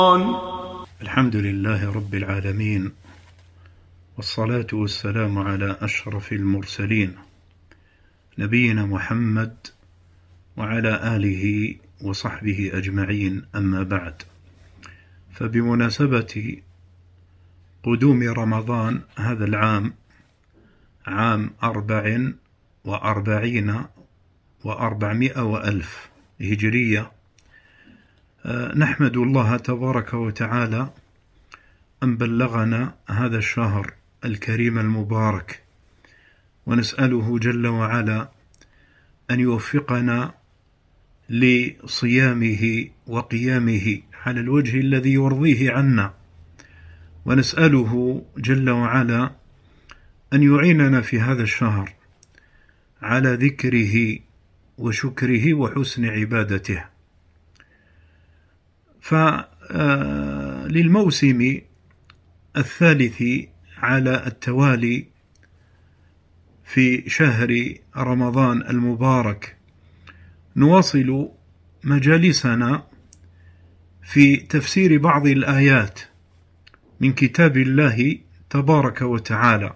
الحمد لله رب العالمين، والصلاة والسلام على أشرف المرسلين نبينا محمد وعلى آله وصحبه أجمعين، أما بعد. فبمناسبة قدوم رمضان هذا العام، عام 44 و400 وألف هجرية، نحمد الله تبارك وتعالى أن بلغنا هذا الشهر الكريم المبارك، ونسأله جل وعلا أن يوفقنا لصيامه وقيامه على الوجه الذي يرضيه عنا، ونسأله جل وعلا أن يعيننا في هذا الشهر على ذكره وشكره وحسن عبادته. فللموسم الثالث على التوالي في شهر رمضان المبارك نواصل مجالسنا في تفسير بعض الآيات من كتاب الله تبارك وتعالى،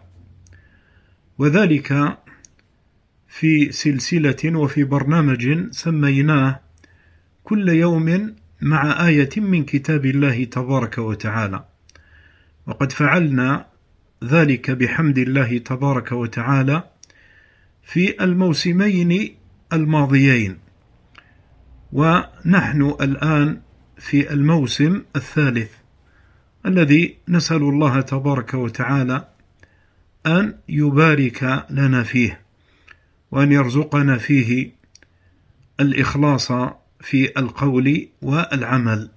وذلك في سلسلة وفي برنامج سميناه كل يوم مع آية من كتاب الله تبارك وتعالى، وقد فعلنا ذلك بحمد الله تبارك وتعالى في الموسمين الماضيين، ونحن الآن في الموسم الثالث الذي نسأل الله تبارك وتعالى أن يبارك لنا فيه، وأن يرزقنا فيه الإخلاص في القول والعمل.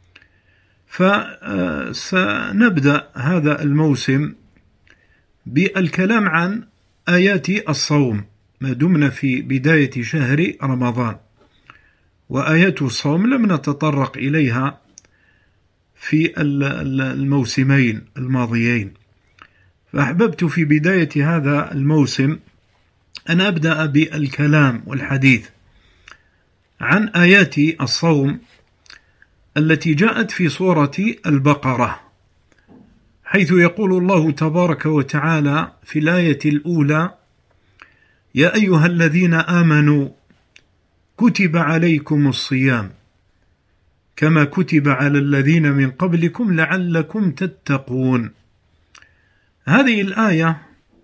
فسنبدأ هذا الموسم بالكلام عن آيات الصوم ما دمنا في بداية شهر رمضان، وآيات الصوم لم نتطرق إليها في الموسمين الماضيين، فأحببت في بداية هذا الموسم أن أبدأ بالكلام والحديث عن آيات الصوم التي جاءت في سورة البقرة، حيث يقول الله تبارك وتعالى في الآية الأولى: يا أيها الذين آمنوا كتب عليكم الصيام كما كتب على الذين من قبلكم لعلكم تتقون. هذه الآية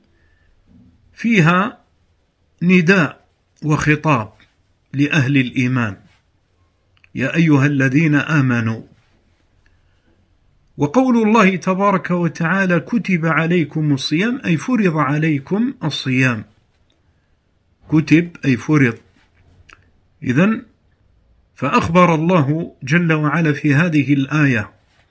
فيها نداء وخطاب لأهل الإيمان، يا أيها الذين آمنوا. وقول الله تبارك وتعالى كتب عليكم الصيام أي فرض عليكم الصيام، كتب أي فرض. إذن فأخبر الله جل وعلا في هذه الآية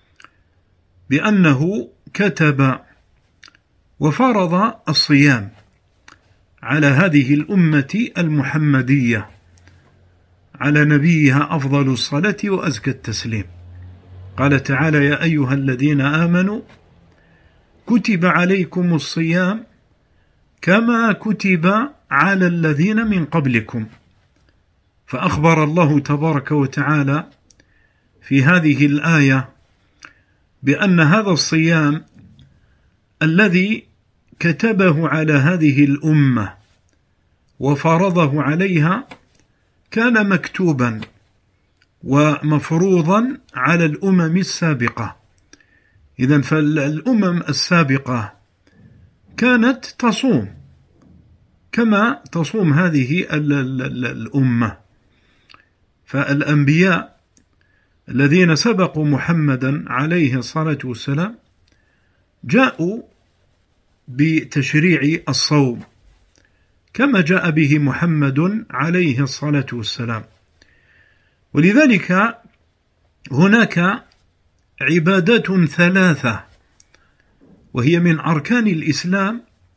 بأنه كتب وفرض الصيام على هذه الأمة المحمدية، على نبيها أفضل الصلاة وأزكى التسليم. قال تعالى: يا أيها الذين آمنوا كتب عليكم الصيام كما كتب على الذين من قبلكم. فأخبر الله تبارك وتعالى في هذه الآية بأن هذا الصيام الذي كتبه على هذه الأمة وفرضه عليها كان مكتوبا ومفروضا على الأمم السابقة. إذن فالأمم السابقة كانت تصوم كما تصوم هذه الأمة، فالأنبياء الذين سبقوا محمدا عليه الصلاة والسلام جاءوا بتشريع الصوم كما جاء به محمد عليه الصلاة والسلام. ولذلك هناك عبادات ثلاثة وهي من أركان الإسلام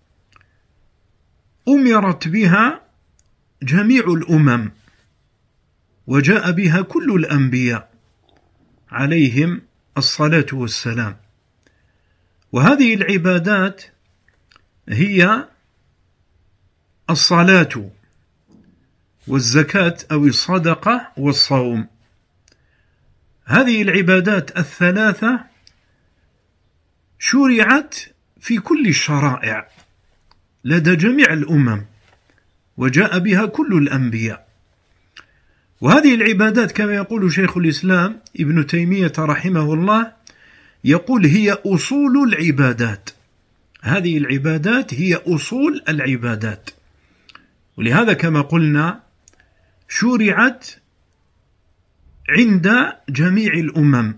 أمرت بها جميع الأمم وجاء بها كل الأنبياء عليهم الصلاة والسلام، وهذه العبادات هي الصلاة والزكاة أو الصدقة والصوم. هذه العبادات الثلاثة شرعت في كل الشرائع لدى جميع الأمم، وجاء بها كل الأنبياء. وهذه العبادات كما يقول شيخ الإسلام ابن تيمية رحمه الله، يقول هي أصول العبادات. هذه العبادات هي أصول العبادات، ولهذا كما قلنا شرعت عند جميع الأمم.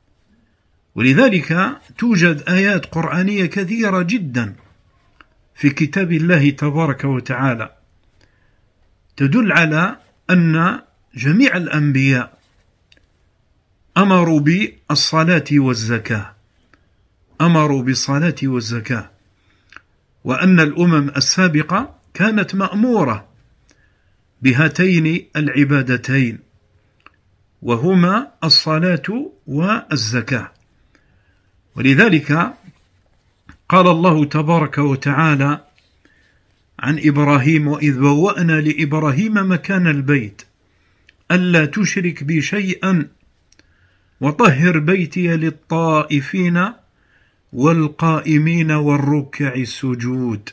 ولذلك توجد آيات قرآنية كثيرة جدا في كتاب الله تبارك وتعالى تدل على أن جميع الأنبياء أمروا بالصلاة والزكاة، أمروا بالصلاة والزكاة، وأن الأمم السابقة كانت مأمورة بهاتين العبادتين، وهما الصلاة والزكاة. ولذلك قال الله تبارك وتعالى عن إبراهيم: وإذ بوأنا لإبراهيم مكان البيت ألا تشرك بي شيئا وطهر بيتي للطائفين والقائمين والركع السجود.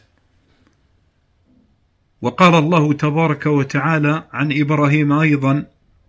وقال الله تبارك وتعالى عن إبراهيم أيضا: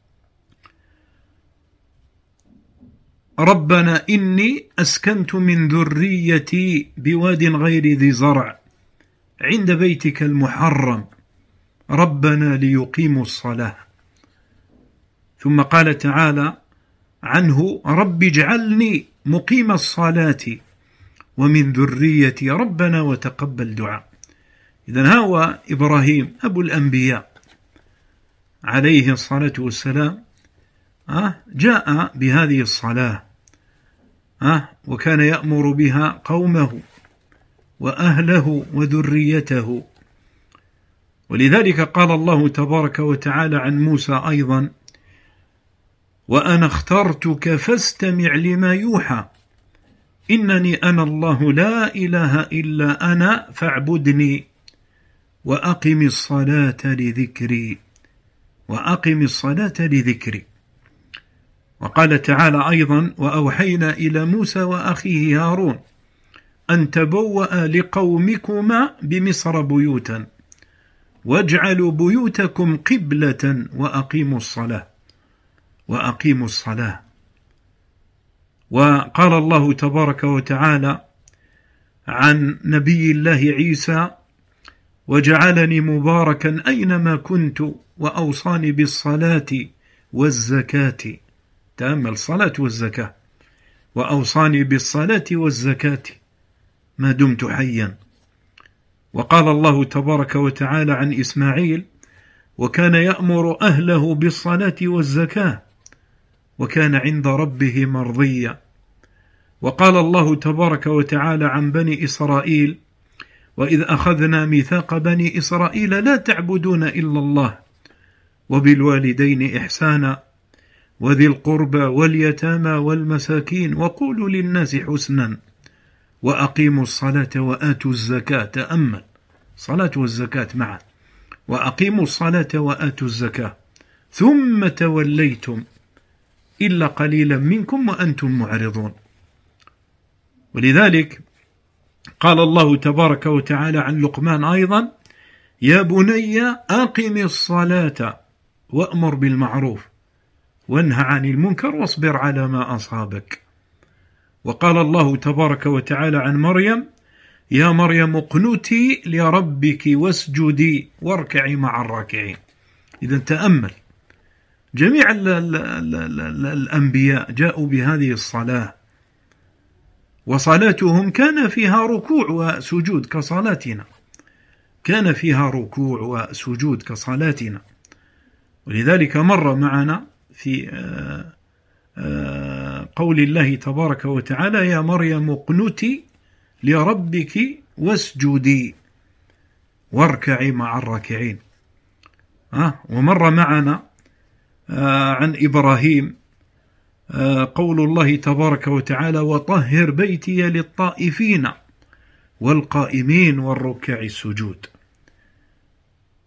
ربنا إني أسكنت من ذريتي بواد غير ذي زرع عند بيتك المحرم ربنا ليقيموا الصلاة. ثم قال تعالى عنه: رب اجعلني مقيم الصلاة ومن ذريتي ربنا وتقبل دعاء. إذن هو إبراهيم أبو الأنبياء عليه الصلاة والسلام جاء بهذه الصلاة، وكان يأمر بها قومه وأهله وذريته. ولذلك قال الله تبارك وتعالى عن موسى أيضا: وأنا اخترتك فاستمع لما يوحى إنني أنا الله لا إله إلا أنا فاعبدني وأقم الصلاة لذكري، وأقم الصلاة لذكري. وقال تعالى أيضا: وأوحينا إلى موسى وأخيه هارون أن تبوأ لقومكما بمصر بيوتا واجعلوا بيوتكم قبلة وأقيموا الصلاة، وأقيموا الصلاة. وقال الله تبارك وتعالى عن نبي الله عيسى: وجعلني مباركا أينما كنت وأوصاني بالصلاة والزكاة. تأمل: الصلاة والزكاة، وأوصاني بالصلاة والزكاة ما دمت حيا. وقال الله تبارك وتعالى عن إسماعيل: وكان يأمر أهله بالصلاة والزكاة وكان عند ربه مرضيا. وقال الله تبارك وتعالى عن بني إسرائيل: وإذ أخذنا ميثاق بني إسرائيل لا تعبدون إلا الله وبالوالدين إحسانا وذي القربى واليتامى والمساكين وقولوا للناس حسنا وأقيموا الصلاة وآتوا الزكاة. تأمل: صلاة والزكاة معا. وأقيموا الصلاة وآتوا الزكاة ثم توليتم إلا قليلا منكم وأنتم معرضون. ولذلك قال الله تبارك وتعالى عن لقمان أيضا: يا بني أقم الصلاة وأمر بالمعروف وانهى عن المنكر واصبر على ما أصابك. وقال الله تبارك وتعالى عن مريم: يا مريم اقنتي لربك واسجدي واركعي مع الراكعين. إذا تأمل: جميع الأنبياء جاءوا بهذه الصلاة، وصلاتهم كان فيها ركوع وسجود كصلاتنا، كان فيها ركوع وسجود كصلاتنا. ولذلك مر معنا في قول الله تبارك وتعالى: يا مريم اقنتي لربك واسجدي واركعي مع الراكعين. ومر معنا عن إبراهيم قول الله تبارك وتعالى: وطهر بيتي للطائفين والقائمين والركع السجود.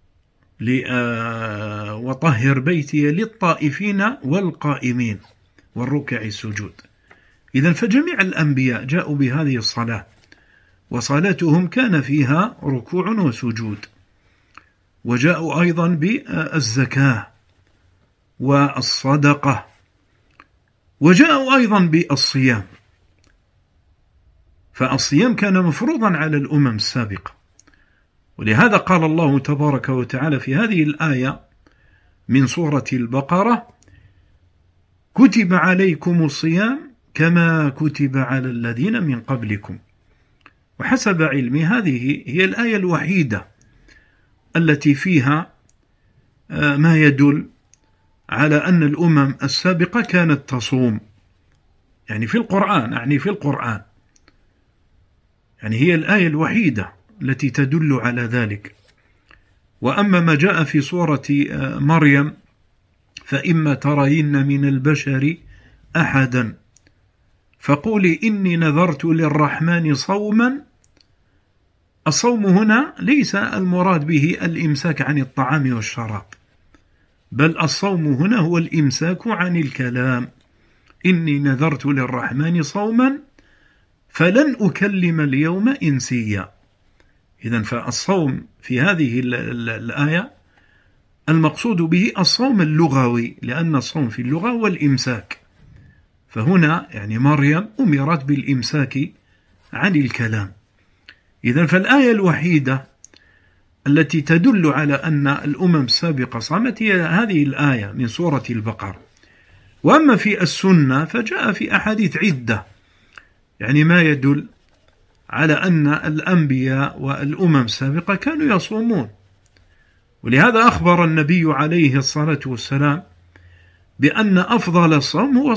وطهر بيتي للطائفين والقائمين والركع السجود. إذن فجميع الأنبياء جاءوا بهذه الصلاة، وصلاتهم كان فيها ركوع وسجود. وجاءوا أيضا بالزكاة والصدقة، وجاءوا أيضا بالصيام، فالصيام كان مفروضا على الأمم السابقة. ولهذا قال الله تبارك وتعالى في هذه الآية من سورة البقرة: كتب عليكم الصيام كما كتب على الذين من قبلكم. وحسب علمي هذه هي الآية الوحيدة التي فيها ما يدل على أن الأمم السابقة كانت تصوم، يعني في القرآن، يعني هي الآية الوحيدة التي تدل على ذلك. وأما ما جاء في سورة مريم: فإما ترين من البشر أحدا فقولي إني نذرت للرحمن صوما. الصوم هنا ليس المراد به الإمساك عن الطعام والشراب، بل الصوم هنا هو الإمساك عن الكلام. إني نذرت للرحمن صوما فلن أكلم اليوم إنسيا. إذن فالصوم في هذه الآية المقصود به الصوم اللغوي، لأن الصوم في اللغة هو الإمساك. فهنا يعني مريم أمرت بالإمساك عن الكلام. إذن فالآية الوحيدة التي تدل على أن الأمم السابقة صامت هي هذه الآية من سورة البقرة. وأما في السنة فجاء في أحاديث عدة يعني ما يدل على أن الأنبياء والأمم السابقة كانوا يصومون. ولهذا أخبر النبي عليه الصلاة والسلام بأن أفضل الصوم هو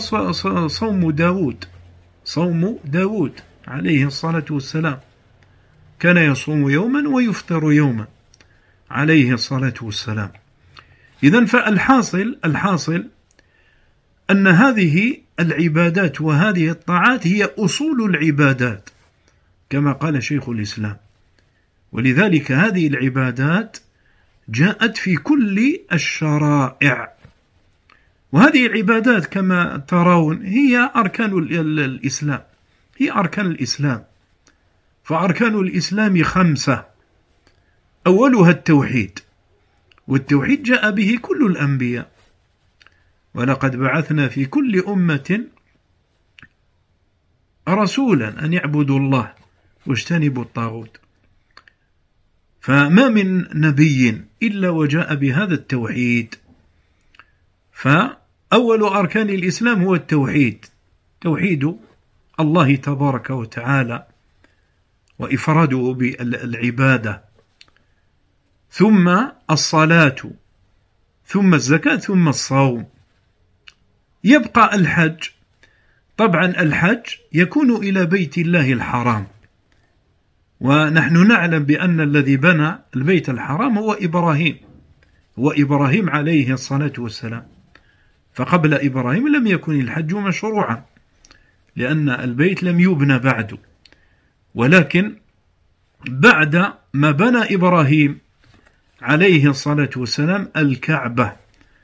صوم داود عليه الصلاة والسلام، كان يصوم يوما ويفطر يوما عليه الصلاة والسلام. إذن فالحاصل أن هذه العبادات وهذه الطاعات هي أصول العبادات كما قال شيخ الإسلام. ولذلك هذه العبادات جاءت في كل الشرائع، وهذه العبادات كما ترون هي أركان الإسلام، هي أركان الإسلام. فأركان الإسلام 5: أولها التوحيد، والتوحيد جاء به كل الأنبياء: ولقد بعثنا في كل أمة رسولا أن يعبدوا الله واجتنبوا الطاغوت. فما من نبي إلا وجاء بهذا التوحيد. فأول أركان الإسلام هو التوحيد، توحيد الله تبارك وتعالى وإفراده بالعبادة، ثم الصلاة، ثم الزكاة، ثم الصوم. يبقى الحج. طبعا الحج يكون إلى بيت الله الحرام، ونحن نعلم بأن الذي بنى البيت الحرام هو إبراهيم عليه الصلاة والسلام. فقبل إبراهيم لم يكن الحج مشروعا لأن البيت لم يبنى بعد، ولكن بعد ما بنى إبراهيم عليه الصلاة والسلام الكعبة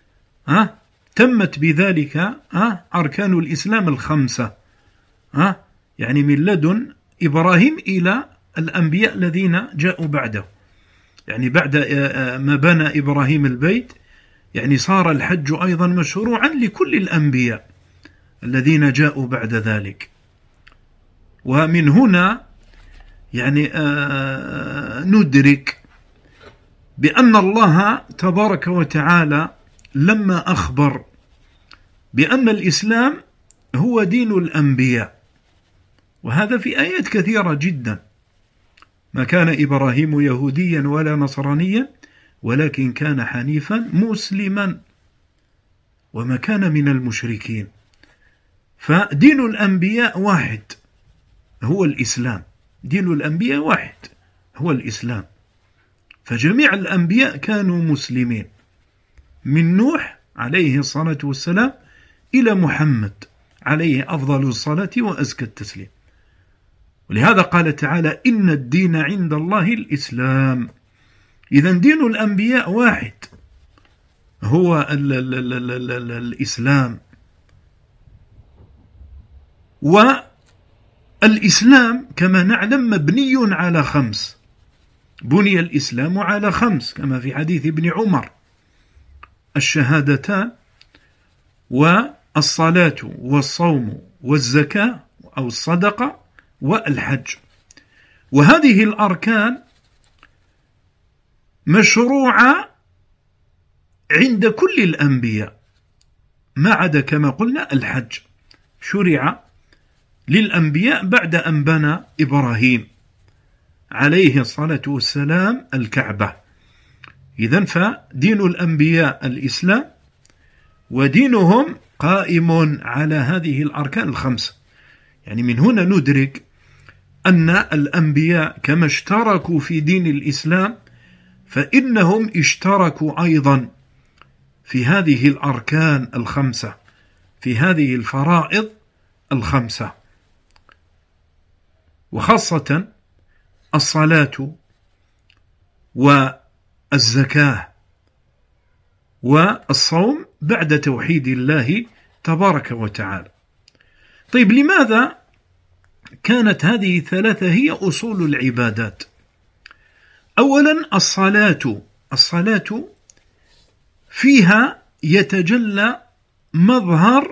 تمت بذلك أركان الإسلام 5، يعني من لدن إبراهيم إلى الأنبياء الذين جاءوا بعده. يعني بعد ما بنى إبراهيم البيت يعني صار الحج أيضا مشروعا لكل الأنبياء الذين جاءوا بعد ذلك. ومن هنا يعني ندرك بأن الله تبارك وتعالى لما أخبر بأن الإسلام هو دين الأنبياء، وهذا في آيات كثيرة جدا: ما كان إبراهيم يهوديا ولا نصرانيا ولكن كان حنيفا مسلما وما كان من المشركين. فدين الأنبياء واحد هو الإسلام، دين الأنبياء واحد هو الإسلام. فجميع الأنبياء كانوا مسلمين، من نوح عليه الصلاة والسلام إلى محمد عليه أفضل الصلاة وأزكى التسليم. ولهذا قال تعالى: إن الدين عند الله الإسلام. إذن دين الأنبياء واحد هو الإسلام. والإسلام كما نعلم مبني على 5، بني الإسلام على 5 كما في حديث ابن عمر: الشهادتان والصلاة والصوم والزكاة أو الصدقة والحج. وهذه الأركان مشروعة عند كل الأنبياء ما عدا كما قلنا الحج، شرع للأنبياء بعد أن بنى إبراهيم عليه الصلاة والسلام الكعبة. إذن فدين الأنبياء الإسلام، ودينهم قائم على هذه الأركان ال5. يعني من هنا ندرك أن الأنبياء كما اشتركوا في دين الإسلام فإنهم اشتركوا أيضا في هذه الأركان ال5، في هذه الفرائض ال5، وخاصة الصلاة والزكاة والصوم بعد توحيد الله تبارك وتعالى. طيب، لماذا كانت هذه الثلاثة هي أصول العبادات؟ أولا الصلاة فيها يتجلى مظهر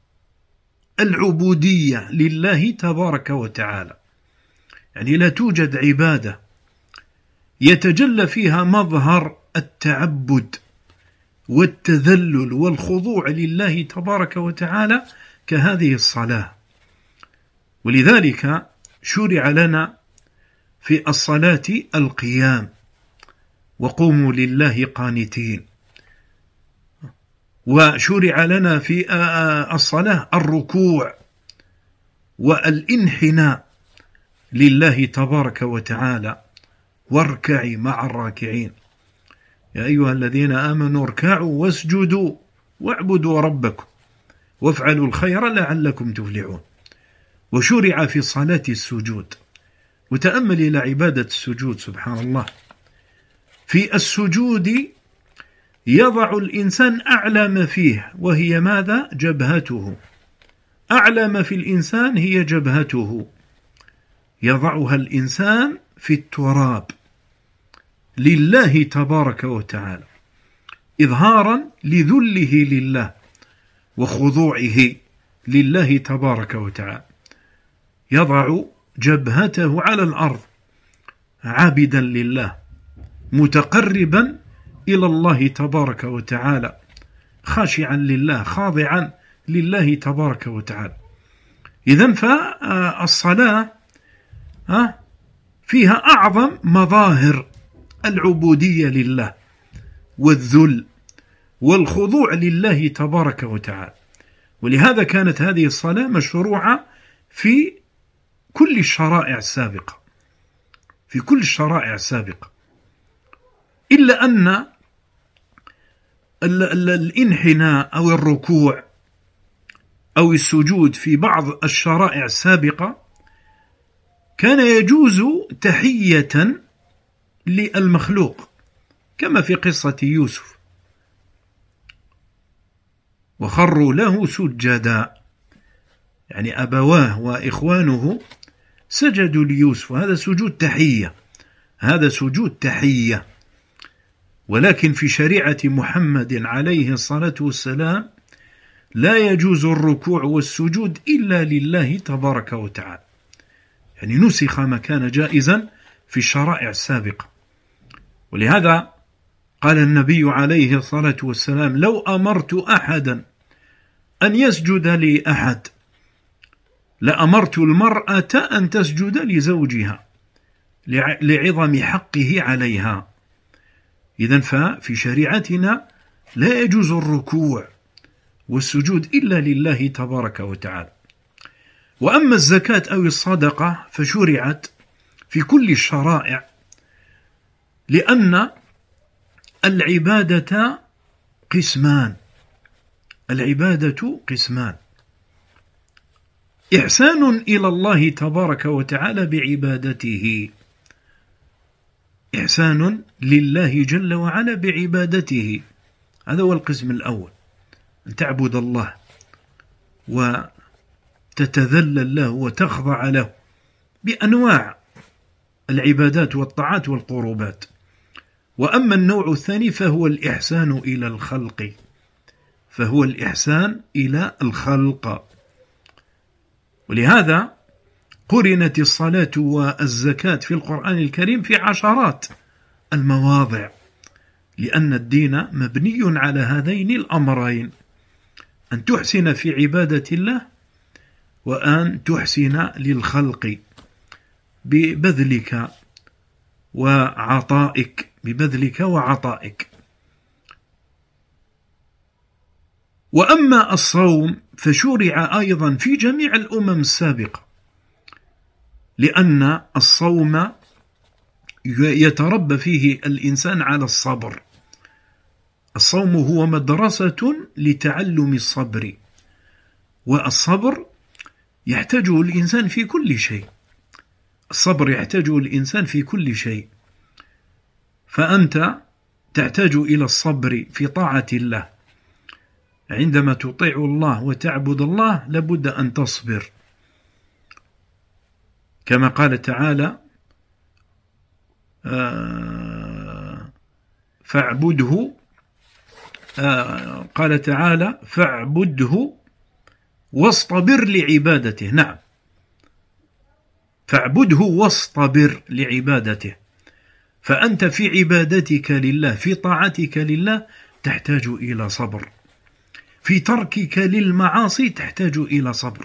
العبودية لله تبارك وتعالى. يعني لا توجد عبادة يتجلى فيها مظهر التعبد والتذلل والخضوع لله تبارك وتعالى كهذه الصلاة. ولذلك شرع لنا في الصلاة القيام: وقوموا لله قانتين. وشرع لنا في الصلاة الركوع والانحناء لله تبارك وتعالى: واركعي مع الراكعين، يا أيها الذين آمنوا اركعوا واسجدوا واعبدوا ربكم وافعلوا الخير لعلكم تفلحون. وشرع في الصلاة السجود، وتأمل إلى عبادة السجود، سبحان الله. في السجود يضع الإنسان أعلى ما فيه، وهي ماذا؟ جبهته. أعلى ما في الإنسان هي جبهته، يضعها الإنسان في التراب لله تبارك وتعالى، إظهارا لذله لله وخضوعه لله تبارك وتعالى. يضع جبهته على الأرض عابدا لله، متقربا إلى الله تبارك وتعالى، خاشعا لله، خاضعا لله تبارك وتعالى. إذن فالصلاة فيها أعظم مظاهر العبودية لله والذل والخضوع لله تبارك وتعالى. ولهذا كانت هذه الصلاة مشروعة في كل الشرائع السابقة، في كل الشرائع السابقة، إلا أن الانحناء أو الركوع أو السجود في بعض الشرائع السابقة كان يجوز تحية للمخلوق، كما في قصة يوسف: وخروا له سجدا. يعني أبواه وإخوانه سجدوا ليوسف، هذا سجود تحية، هذا سجود تحية. ولكن في شريعة محمد عليه الصلاة والسلام لا يجوز الركوع والسجود إلا لله تبارك وتعالى. يعني نسخ ما كان جائزا في الشرائع السابقة. ولهذا قال النبي عليه الصلاة والسلام: لو أمرت أحدا أن يسجد لأحد لأمرت المرأة أن تسجد لزوجها لعظم حقه عليها. إذن ففي شريعتنا لا يجوز الركوع والسجود إلا لله تبارك وتعالى. وأما الزكاة أو الصدقة فشرعت في كل الشرائع، لأن العبادة قسمان، العبادة قسمان: إحسان إلى الله تبارك وتعالى بعبادته، إحسان لله جل وعلا بعبادته، هذا هو القسم الأول، أن تعبد الله تتذلل له وتخضع له بأنواع العبادات والطاعات والقربات. وأما النوع الثاني فهو الإحسان إلى الخلق، فهو الإحسان إلى الخلق. ولهذا قرنت الصلاة والزكاة في القرآن الكريم في عشرات المواضع، لأن الدين مبني على هذين الأمرين: أن تحسن في عبادة الله، وأن تحسن للخلق ببذلك وعطائك. وأما الصوم فشرع أيضا في جميع الأمم السابقة، لأن الصوم يتربى فيه الإنسان على الصبر. الصوم هو مدرسة لتعلم الصبر، والصبر يحتاجه الإنسان في كل شيء. الصبر يحتاجه الإنسان في كل شيء، فأنت تحتاج إلى الصبر في طاعة الله. عندما تطيع الله وتعبد الله لابد أن تصبر، كما قال تعالى: فاعبده، قال تعالى: فاعبده واصطبر لعبادته. نعم، فاعبده واصطبر لعبادته. فأنت في عبادتك لله، في طاعتك لله، تحتاج إلى صبر. في تركك للمعاصي تحتاج إلى صبر،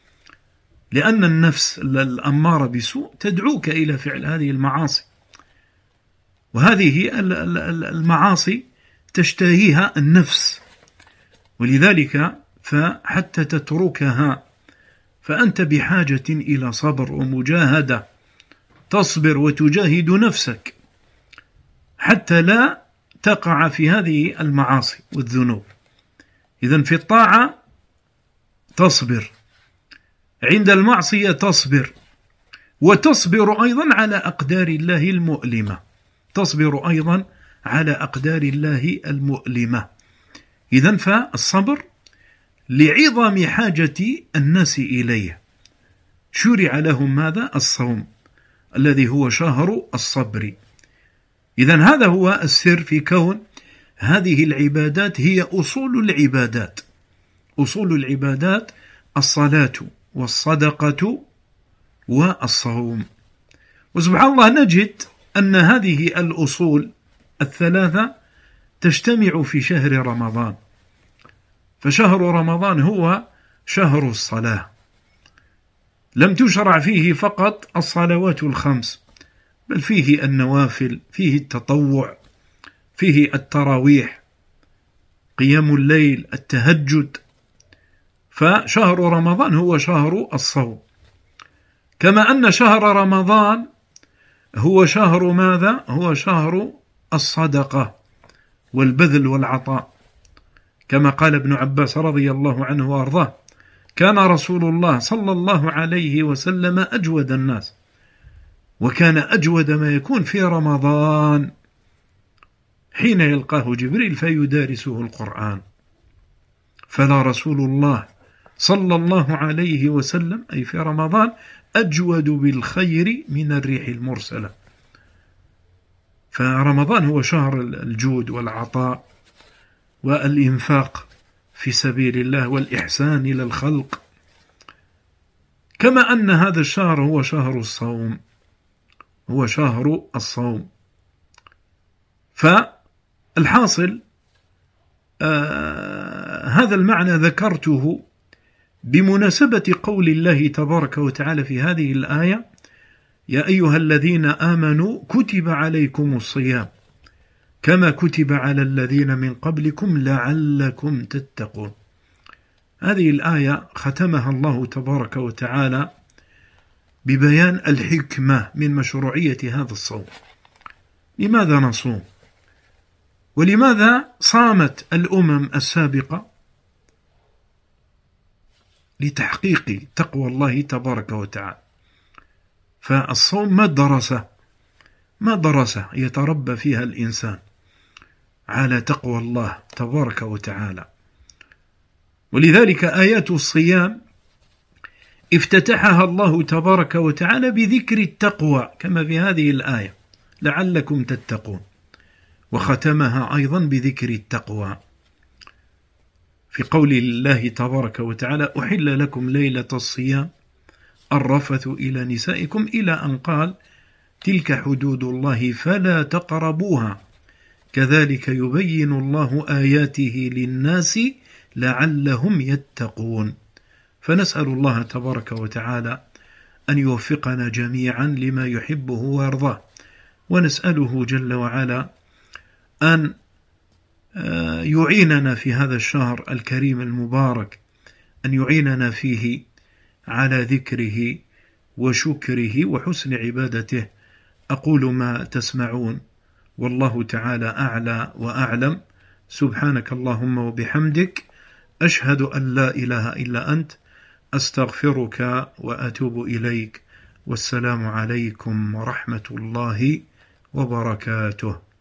لأن النفس الأمارة بسوء تدعوك إلى فعل هذه المعاصي، وهذه المعاصي تشتهيها النفس، ولذلك فحتى تتركها فأنت بحاجة إلى صبر ومجاهدة، تصبر وتجاهد نفسك حتى لا تقع في هذه المعاصي والذنوب. إذن في الطاعة تصبر، عند المعصية تصبر، وتصبر أيضا على أقدار الله المؤلمة، تصبر أيضا على أقدار الله المؤلمة. إذن فالصبر لعظم حاجة الناس إليه شرع لهم ماذا؟ الصوم الذي هو شهر الصبر. إذن هذا هو السر في كون هذه العبادات هي أصول العبادات. أصول العبادات الصلاة والصدقة والصوم. وسبحان الله نجد أن هذه الأصول الثلاثة تجتمع في شهر رمضان. فشهر رمضان هو شهر الصلاة، لم تشرع فيه فقط الصلوات الخمس، بل فيه النوافل، فيه التطوع، فيه التراويح، قيام الليل، التهجد. فشهر رمضان هو شهر الصوم، كما أن شهر رمضان هو شهر ماذا؟ هو شهر الصدقة والبذل والعطاء، كما قال ابن عباس رضي الله عنه وأرضاه: كان رسول الله صلى الله عليه وسلم أجود الناس، وكان أجود ما يكون في رمضان حين يلقاه جبريل فيدارسه القرآن. فلا رسول الله صلى الله عليه وسلم أي في رمضان أجود بالخير من الريح المرسلة. فرمضان هو شهر الجود والعطاء والإنفاق في سبيل الله والإحسان إلى الخلق، كما أن هذا الشهر هو شهر الصوم، هو شهر الصوم. فالحاصل هذا المعنى ذكرته بمناسبة قول الله تبارك وتعالى في هذه الآية: يا أيها الذين آمنوا كتب عليكم الصيام كما كتب على الذين من قبلكم لعلكم تتقون. هذه الآية ختمها الله تبارك وتعالى ببيان الحكمة من مشروعية هذا الصوم. لماذا نصوم؟ ولماذا صامت الأمم السابقة؟ لتحقيق تقوى الله تبارك وتعالى. فالصوم مدرسة يتربى فيها الإنسان على تقوى الله تبارك وتعالى. ولذلك آيات الصيام افتتحها الله تبارك وتعالى بذكر التقوى كما في هذه الآية لعلكم تتقون، وختمها أيضا بذكر التقوى في قول الله تبارك وتعالى أحل لكم ليلة الصيام الرفث إلى نسائكم إلى أن قال تلك حدود الله فلا تقربوها كذلك يبين الله آياته للناس لعلهم يتقون. فنسأل الله تبارك وتعالى أن يوفقنا جميعا لما يحبه ويرضاه، ونسأله جل وعلا أن يعيننا في هذا الشهر الكريم المبارك، أن يعيننا فيه على ذكره وشكره وحسن عبادته. أقول ما تسمعون والله تعالى أعلى وأعلم. سبحانك اللهم وبحمدك أشهد أن لا إله إلا أنت أستغفرك وأتوب إليك، والسلام عليكم ورحمة الله وبركاته.